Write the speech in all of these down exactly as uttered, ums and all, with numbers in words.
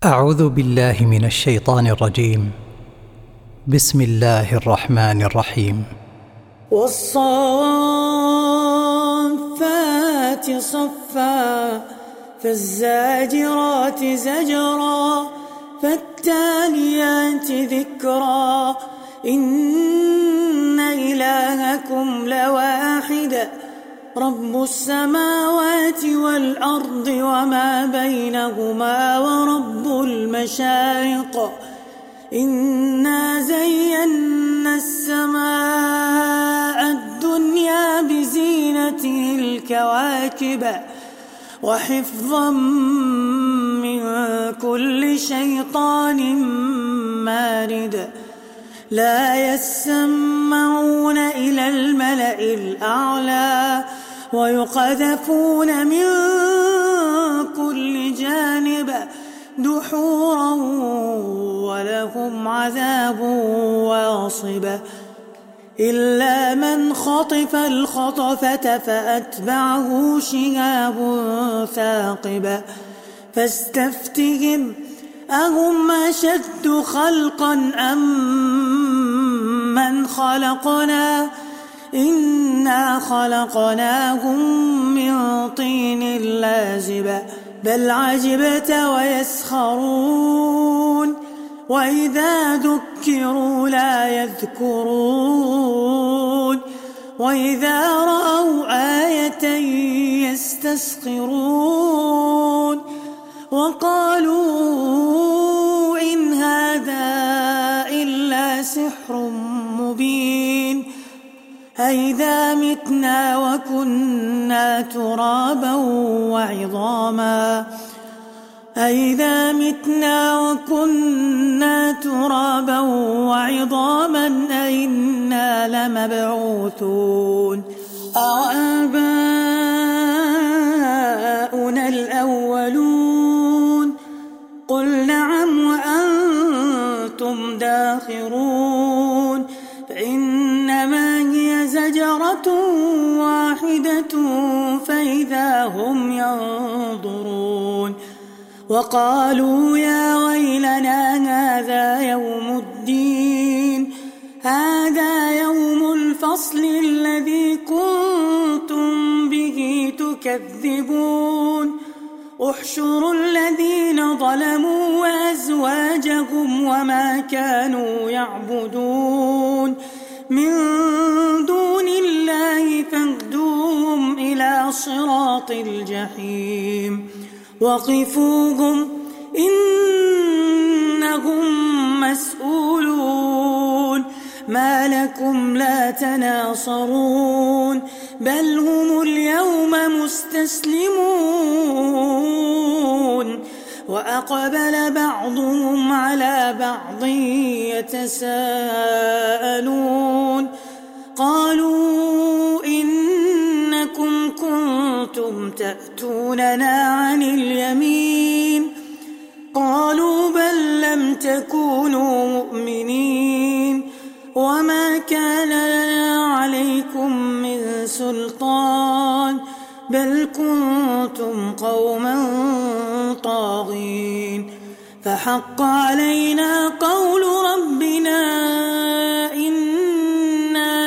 أعوذ بالله من الشيطان الرجيم. بسم الله الرحمن الرحيم. والصافات صفا فالزاجرات زجرا فالتاليات ذكرا إن إلهكم لواحد رب السماوات والأرض وما بينهما ورب المشارق إنا زينا السماء الدنيا بزينة الكواكب وحفظا من كل شيطان مارد لا يسمعون إلى الملأ الأعلى ويقذفون من كل جانب دحورا ولهم عذاب واصب إلا من خطف الخطفة فأتبعه شهاب ثاقب فاستفتهم أهم أشد خلقا أم من خلقنا إنا خلقناهم من طين لازب بل عجبت ويسخرون وإذا ذكروا لا يذكرون وإذا رأوا آية يستسخرون وقالوا إن هذا إلا سحر مبين أئذا متنا وكنا ترابا وعظاما أئذا متنا وكنا ترابا وعظاما أئنا لمبعوثون أوآباؤنا الأولون قل نعم وأنتم داخرون فإنما هي زجرة واحدة فإذا هم ينظرون وقالوا يا ويلنا هذا يوم الدين هذا يوم الفصل الذي كنتم به تكذبون احشروا الذين ظلموا وأزواجهم وما كانوا يعبدون من دون الله فاهدوهم إلى صراط الجحيم وقفوهم إنهم مسؤولون ما لكم لا تناصرون بل هم اليوم مستسلمون وأقبل بعضهم على بعض يتساءلون قالوا إنكم كنتم تأتوننا عن اليمين قالوا بل لم تكونوا مؤمنين وما كان لنا عليكم من سلطان بل كنتم قوما طاغين فحق علينا قول ربنا إنا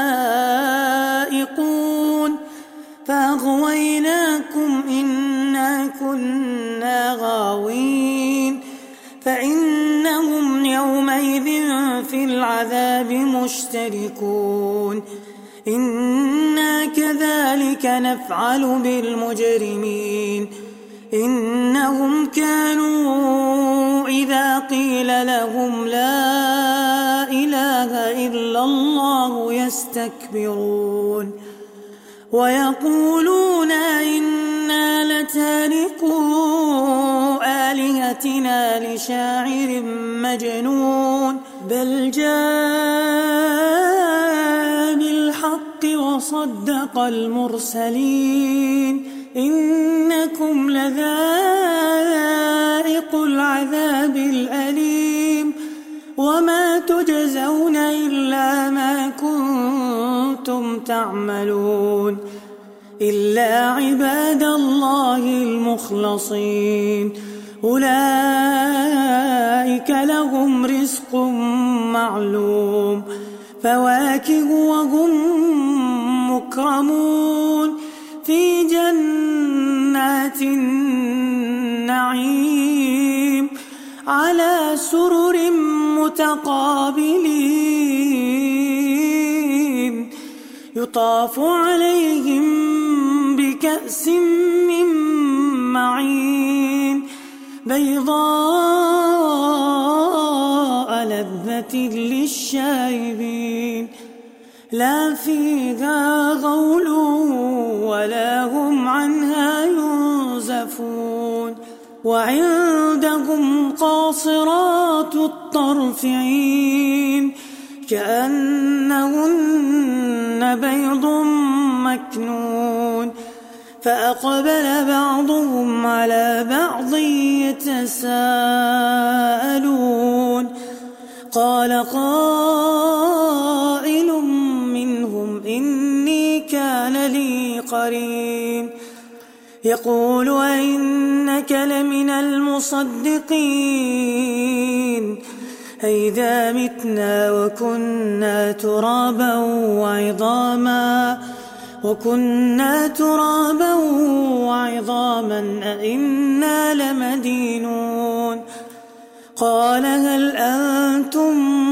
لذائقون فأغويناكم إنا كنا غاوين فإنهم يومئذ في العذاب مشتركون إنا كذلك نفعل بالمجرمين إنهم كانوا إذا قيل لهم لا إله إلا الله يستكبرون ويقولون إنا لتاركو آلهتنا لشاعر مجنون بل جاء بالحق وصدق المرسلين إنكم لذائق العذاب الأليم وما تجزون إلا ما كنتم تعملون إلا عباد الله المخلصين أولئك لهم رزق معلوم فواكه وهم مكرمون في جنات النعيم على سرر متقابلين يطاف عليهم بكأس من معين بيضاء لذة للشاربين لا فيها غول ولا هم عنها ينزفون وعندهم قاصرات الطرف عين كأنهن بيض مكنون فأقبل بعضهم على بعض يتساءلون قال قائل منهم إني كان لي قرين يقول أئنك لمن المصدقين أئذا متنا وكنا ترابا وعظاما وكنا ترابا وعظاما أئنا لمدينون قال هل أنتم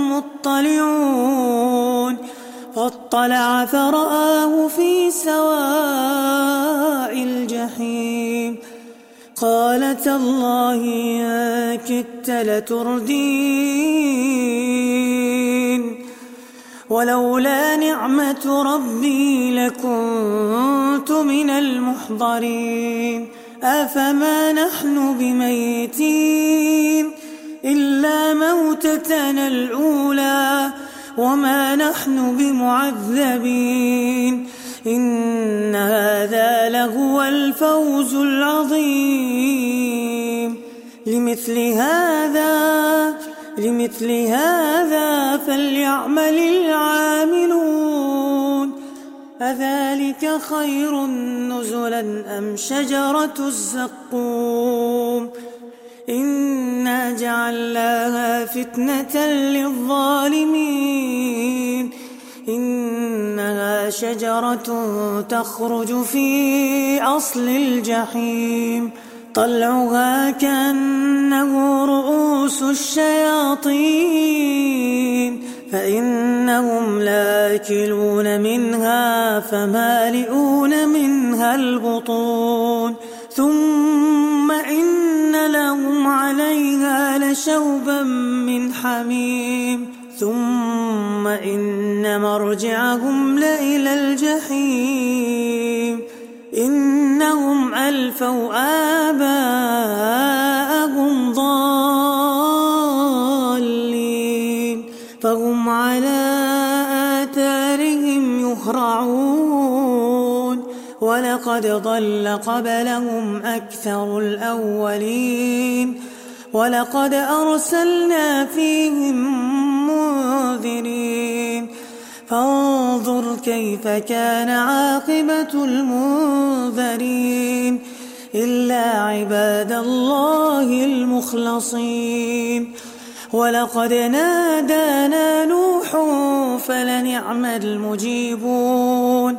مطلعون فاطلع فرآه في سواء الجحيم قال تالله إن كدت لتردين ولولا نعمة ربي لكنت من المحضرين أفما نحن بميتين إلا موتتنا الأولى وما نحن بمعذبين إن هذا لهو الفوز العظيم لمثل هذا لمثل هذا فليعمل العاملون أذلك خير نزلا أم شجرة الزقوم إنا جعلناها فتنة للظالمين إنها شجرة تخرج في أصل الجحيم طلعها كأنه رؤوس الشياطين فإنهم لآكلون منها فمالئون منها البطون ثم إن لهم عليها لشوبا من حميم ثم إن مرجعهم لإلى الجحيم إنهم ألفوا آباءهم ضالين فهم على آثارهم يهرعون ولقد ضل قبلهم أكثر الأولين ولقد أرسلنا فيهم منذرين فانظر كيف كان عاقبة المنذرين إلا عباد الله المخلصين ولقد نادانا نوح فلنعم المجيبون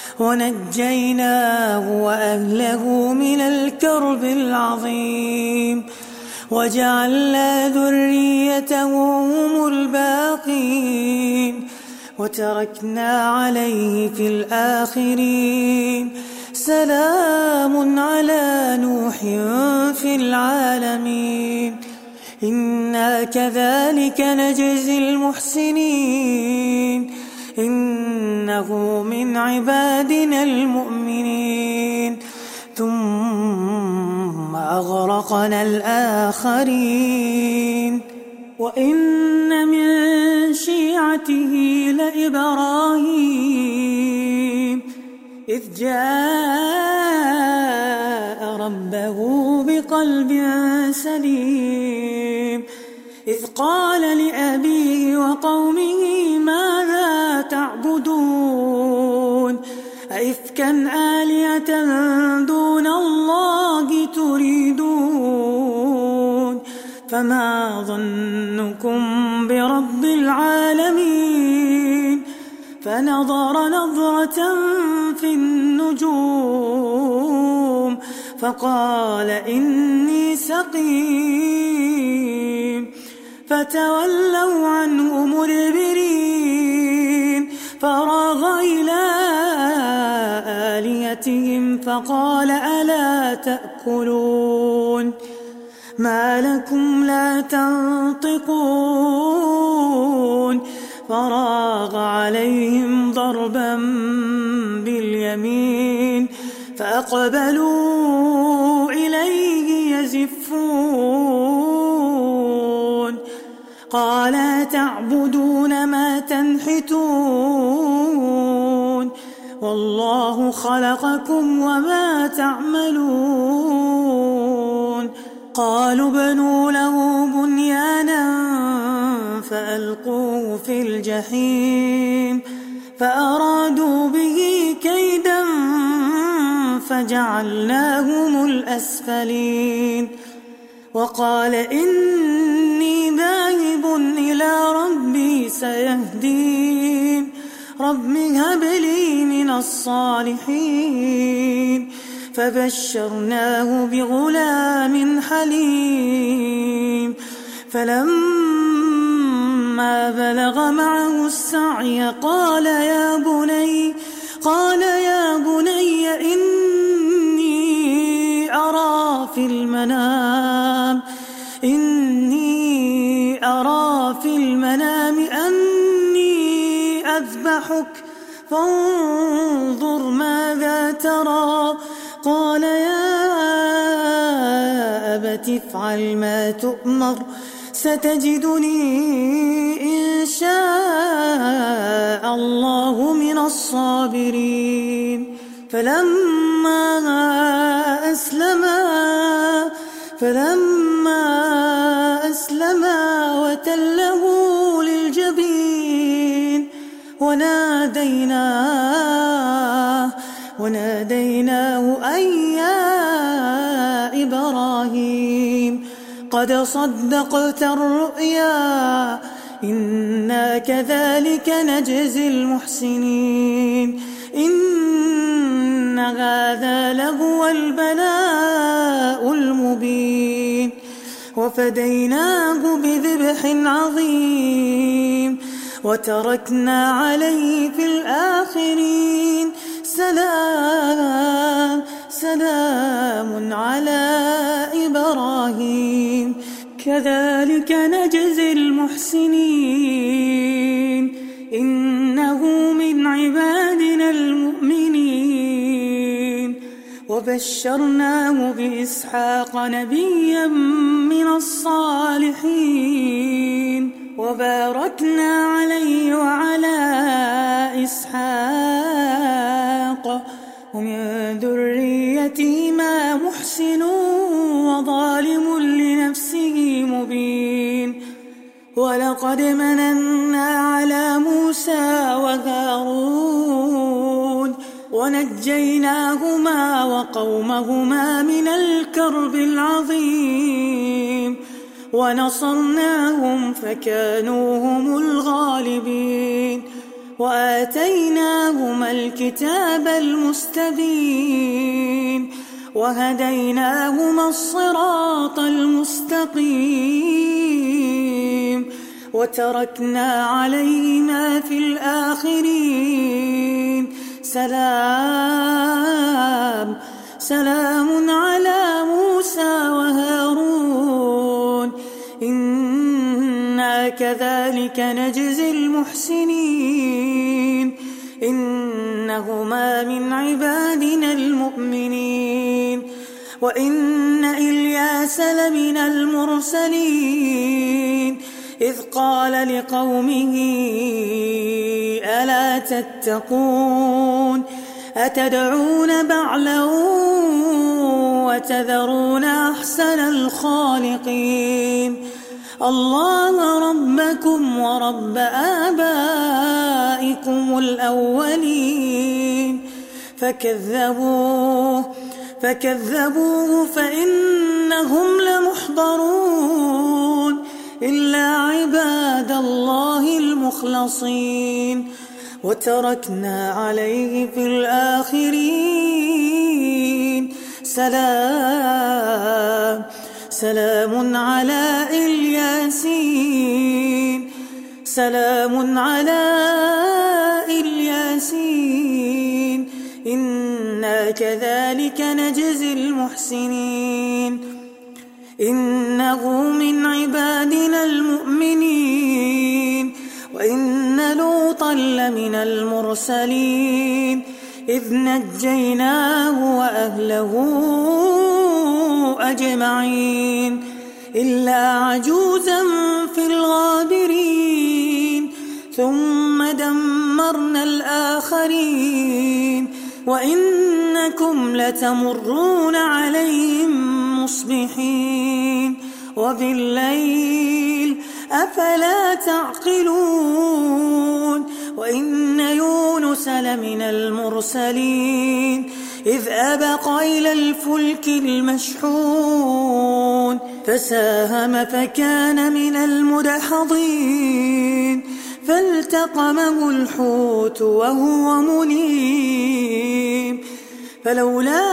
ونجيناه وأهله من الكرب العظيم وجعلنا ذريته هم الباقين وتركنا عليه في الآخرين سلام على نوح في العالمين إنا كذلك نجزي المحسنين إنه من عبادنا المؤمنين ثم أغرقنا الآخرين وإن من شيعته لإبراهيم إذ جاء ربه بقلب سليم إذ قال لأبيه وقومه ماذا تعبدون أئفكا آلهة دون الله تريدون فما ظنكم برب العالمين فنظر نظرة في النجوم فقال إني سقيم فتولوا عنه مدبرين فراغ إلى آلهتهم فقال ألا تأكلون ما لكم لا تنطقون فراغ عليهم ضربا باليمين فأقبلوا إليه يزفون قال تعبدون ما تنحتون والله خلقكم وما تعملون قالوا بنوا له بنيانا فألقوه في الجحيم فأرادوا به كيدا فجعلناهم الأسفلين وقال إني ذاهب إلى ربي سيهدين رب هب لي من الصالحين فبشرناه بغلام حليم فلما بلغ معه السعي قال يا بني قال يا بني إني أرى في المنام إني أرى في المنام أني أذبحك فانظر ماذا ترى قال يا أبت افعل ما تؤمر ستجدني إن شاء الله من الصابرين فلما أسلما فلما أسلما وتله للجبين وناديناه وناديناه أن يا إبراهيم قد صدقت الرؤيا إنا كذلك نجزي المحسنين إن هذا لهو البلاء المبين وفديناه بذبح عظيم وتركنا عليه في الآخرين سلام سلام على إبراهيم كذلك نجزي المحسنين إنه من عبادنا المؤمنين وبشرناه بإسحاق نبيا من الصالحين وباركنا عليه وعلى إسحاق ومن ذريتهما محسن وظالم لنفسه مبين ولقد مننا على موسى وهارون ونجيناهما وقومهما من الكرب العظيم ونصرناهم فكانوا هم الغالبين وآتيناهما الكتاب المستبين وهديناهما الصراط المستقيم وتركنا عليهما في الآخرين سلام سلام على موسى وهارون إنا كذلك نجزي المحسنين إنهما من عبادنا المؤمنين وإن إلياس لمن المرسلين إذ قال لقومه ألا تتقون أتدعون بعلا وتذرون أحسن الخالقين الله ربكم ورب آبائكم الأولين فكذبوه فكذبوه فإنهم لمحضرون إلا عباد الله المخلصين وتركنا عليه في الآخرين سلام سلام على الياسين سلام على الياسين إنا كذلك نجزي المحسنين إنه من عبادنا المؤمنين وإن لوطا لمن المرسلين إذ نجيناه وأهله أجمعين إلا عجوزا في الغابرين ثم دمرنا الآخرين وإنكم لتمرون عليهم مصبحين وبالليل أفلا تعقلون وإن يونس لمن المرسلين إذ أبق إلى الفلك المشحون فساهم فكان من المدحضين فالتقمه الحوت وهو مليم فلولا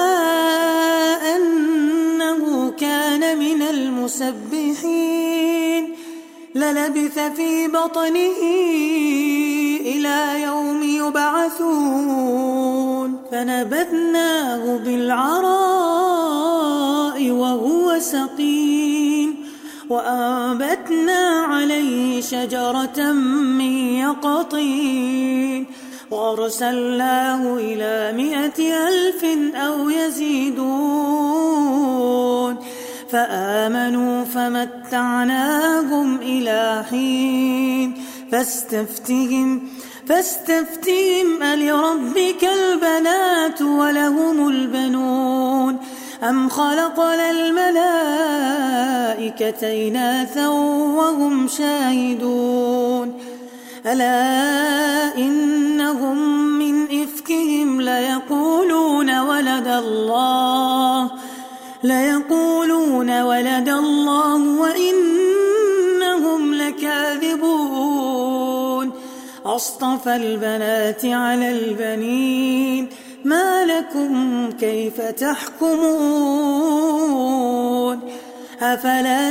أنه كان من المسبحين للبث في بطنه إلى يوم يبعثون فنبذناه بالعراء وهو سقيم وأنبتنا عليه شجرة من يقطين وأرسلناه إلى مائة ألف أو يزيدون فآمنوا فمتعناهم إلى حين فاستفتهم فاستفتهم ألربك البنات ولهم البنون أم خلقنا الملائكة إناثا وهم شاهدون ألا إنهم من إفكهم ليقولون ولد الله ليقولون ولد الله وإنهم لكاذبون أصطفى البنات على البنين ما لكم كيف تحكمون أفلا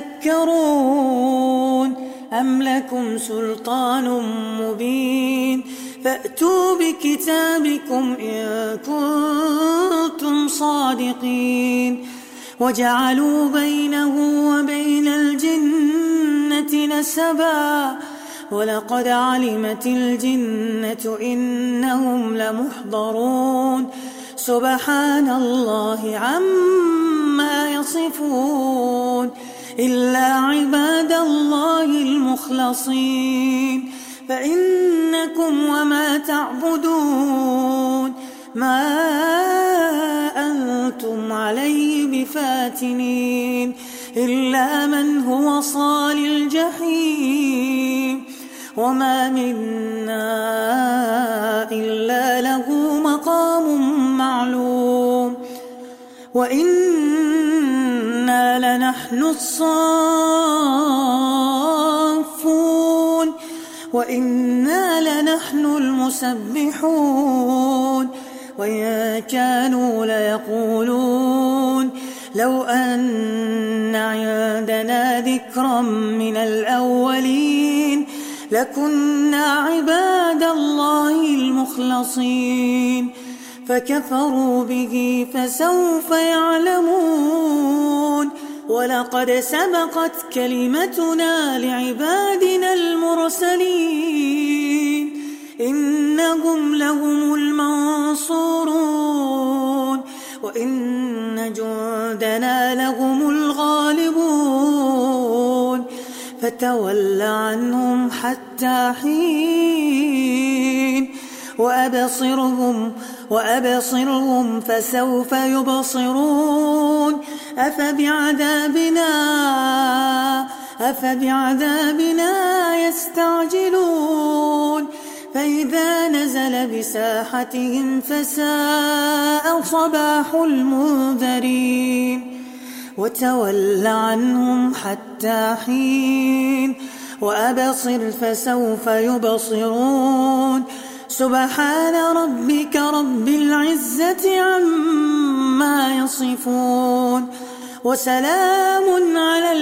تذكرون أم لكم سلطان مبين فأتوا بكتابكم إن كنتم صادقين وجعلوا بينه وبين الجنة نسبا ولقد علمت الجنة إنهم لمحضرون سبحان الله عما يصفون إلا عباد الله المخلصين فإنكم وما تعبدون ما أنتم عليه بفاتنين إلا من هو صال الجحيم وما منا إلا له مقام معلوم وإنا لنحن الصافون وإنا لنحن المسبحون وإن كانوا ليقولون لو أن عندنا ذكرا من الأولين لكنا عباد الله المخلصين فكفروا به فسوف يعلمون ولقد سبقت كلمتنا لعبادنا المرسلين إنهم لهم المنصورون وإن جندنا لهم الغالبون فتول عنهم حتى حين وأبصرهم وأبصرهم فسوف يبصرون أفبعذابنا أفبعذابنا يستعجلون فإذا نزل بساحتهم فساء صباح المنذرين وتول عنهم حتى حين وأبصر فسوف يبصرون سبحان ربك رب العزة عما يصفون وسلام على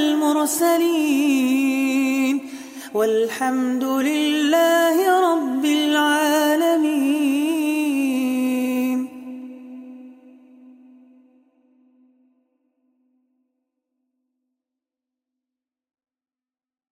المرسلين والحمد لله رب العالمين.